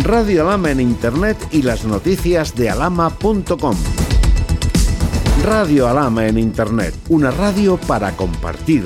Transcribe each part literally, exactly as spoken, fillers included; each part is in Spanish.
Radio Alhama en Internet y las noticias de alhama punto com. Radio Alhama en Internet, una radio para compartir.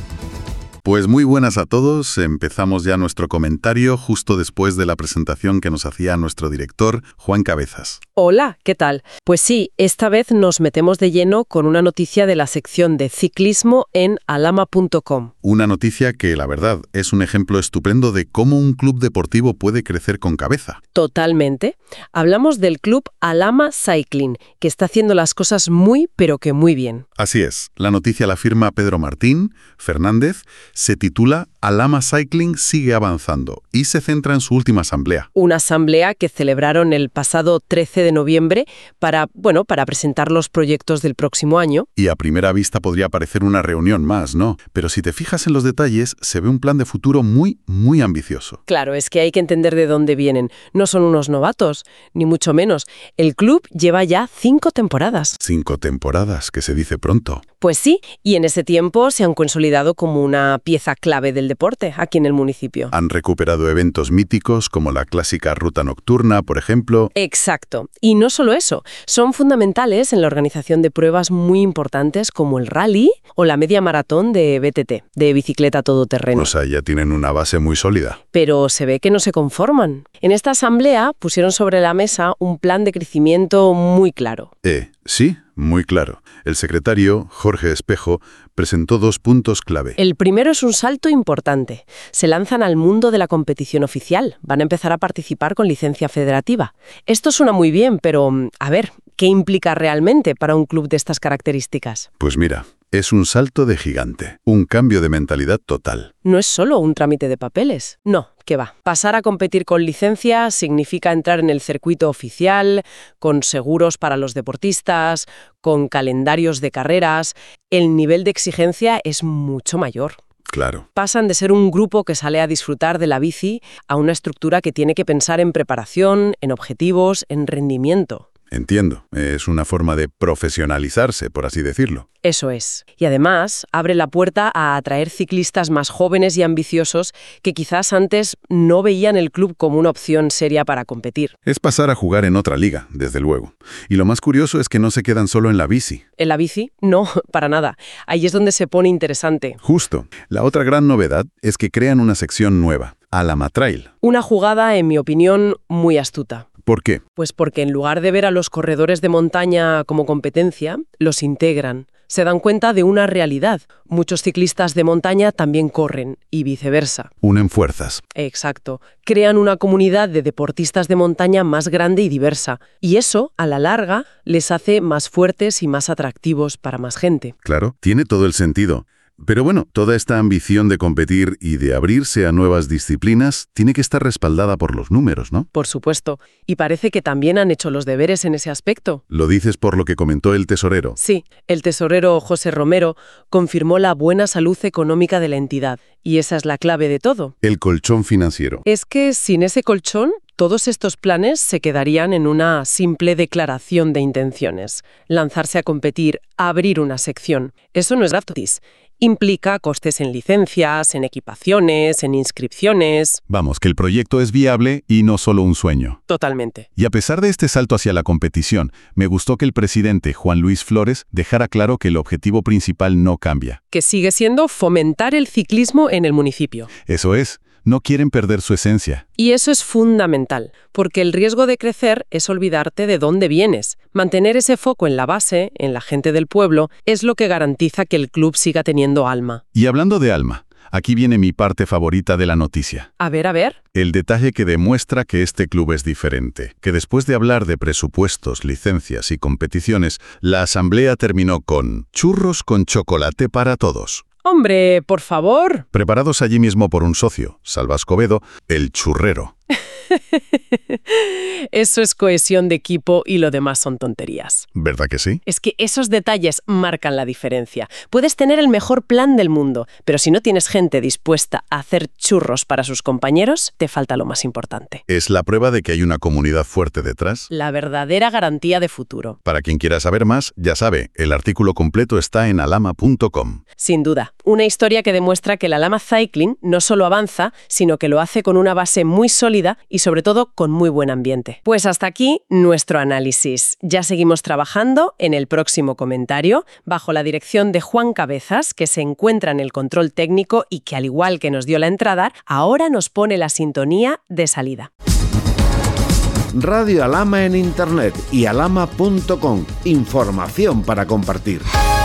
Pues muy buenas a todos, empezamos ya nuestro comentario justo después de la presentación que nos hacía nuestro director, Juan Cabezas. Hola, ¿qué tal? Pues sí, esta vez nos metemos de lleno con una noticia de la sección de ciclismo en alhama punto com. Una noticia que, la verdad, es un ejemplo estupendo de cómo un club deportivo puede crecer con cabeza. Totalmente. Hablamos del club Alhama Cycling, que está haciendo las cosas muy, pero que muy bien. Así es, la noticia la firma Pedro Martín Fernández, se titula Alhama Cycling sigue avanzando y se centra en su última asamblea. Una asamblea que celebraron el pasado trece de noviembre para, bueno, para presentar los proyectos del próximo año. Y a primera vista podría parecer una reunión más, ¿no? Pero si te fijas en los detalles, se ve un plan de futuro muy, muy ambicioso. Claro, es que hay que entender de dónde vienen. No son unos novatos, ni mucho menos. El club lleva ya cinco temporadas. Cinco temporadas, que se dice pronto. Pues sí, y en ese tiempo se han consolidado como una pieza clave del deporte aquí en el municipio. Han recuperado eventos míticos como la clásica ruta nocturna, por ejemplo. Exacto. Y no solo eso, son fundamentales en la organización de pruebas muy importantes como el rally o la media maratón de B T T, de bicicleta todoterreno. O sea, ya tienen una base muy sólida. Pero se ve que no se conforman. En esta asamblea pusieron sobre la mesa un plan de crecimiento muy claro. Eh, sí, muy claro. El secretario, Jorge Espejo, presentó dos puntos clave. El primero es un salto importante. Se lanzan al mundo de la competición oficial. Van a empezar a participar con licencia federativa. Esto suena muy bien, pero, a ver, ¿qué implica realmente para un club de estas características? Pues mira, es un salto de gigante, un cambio de mentalidad total. No es solo un trámite de papeles. No, ¿qué va? Pasar a competir con licencia significa entrar en el circuito oficial, con seguros para los deportistas, con calendarios de carreras. El nivel de exigencia es mucho mayor. Claro. Pasan de ser un grupo que sale a disfrutar de la bici a una estructura que tiene que pensar en preparación, en objetivos, en rendimiento. Entiendo. Es una forma de profesionalizarse, por así decirlo. Eso es. Y además abre la puerta a atraer ciclistas más jóvenes y ambiciosos que quizás antes no veían el club como una opción seria para competir. Es pasar a jugar en otra liga, desde luego. Y lo más curioso es que no se quedan solo en la bici. ¿En la bici? No, para nada. Ahí es donde se pone interesante. Justo. La otra gran novedad es que crean una sección nueva, Alhama Trail. Una jugada, en mi opinión, muy astuta. ¿Por qué? Pues porque en lugar de ver a los corredores de montaña como competencia, los integran. Se dan cuenta de una realidad. Muchos ciclistas de montaña también corren y viceversa. Unen fuerzas. Exacto. Crean una comunidad de deportistas de montaña más grande y diversa. Y eso, a la larga, les hace más fuertes y más atractivos para más gente. Claro, tiene todo el sentido. Pero bueno, toda esta ambición de competir y de abrirse a nuevas disciplinas tiene que estar respaldada por los números, ¿no? Por supuesto. Y parece que también han hecho los deberes en ese aspecto. ¿Lo dices por lo que comentó el tesorero? Sí, el tesorero José Romero confirmó la buena salud económica de la entidad. Y esa es la clave de todo. El colchón financiero. Es que sin ese colchón, todos estos planes se quedarían en una simple declaración de intenciones. Lanzarse a competir, abrir una sección. Eso no es gratis. Implica costes en licencias, en equipaciones, en inscripciones. Vamos, que el proyecto es viable y no solo un sueño. Totalmente. Y a pesar de este salto hacia la competición, me gustó que el presidente Juan Luis Flores dejara claro que el objetivo principal no cambia. Que sigue siendo fomentar el ciclismo en el municipio. Eso es. No quieren perder su esencia. Y eso es fundamental, porque el riesgo de crecer es olvidarte de dónde vienes. Mantener ese foco en la base, en la gente del pueblo, es lo que garantiza que el club siga teniendo alma. Y hablando de alma, aquí viene mi parte favorita de la noticia. A ver, a ver. El detalle que demuestra que este club es diferente. Que después de hablar de presupuestos, licencias y competiciones, la asamblea terminó con churros con chocolate para todos. Hombre, por favor. Preparados allí mismo por un socio, Salva Escobedo, el churrero. Eso es cohesión de equipo y lo demás son tonterías. ¿Verdad que sí? Es que esos detalles marcan la diferencia. Puedes tener el mejor plan del mundo, pero si no tienes gente dispuesta a hacer churros para sus compañeros, te falta lo más importante. ¿Es la prueba de que hay una comunidad fuerte detrás? La verdadera garantía de futuro. Para quien quiera saber más, ya sabe, el artículo completo está en alhama punto com. Sin duda, una historia que demuestra que el Alhama Cycling no solo avanza, sino que lo hace con una base muy sólida y y sobre todo con muy buen ambiente. Pues hasta aquí nuestro análisis. Ya seguimos trabajando en el próximo comentario bajo la dirección de Juan Cabezas, que se encuentra en el control técnico y que, al igual que nos dio la entrada, ahora nos pone la sintonía de salida. Radio Alhama en Internet y alhama punto com. Información para compartir.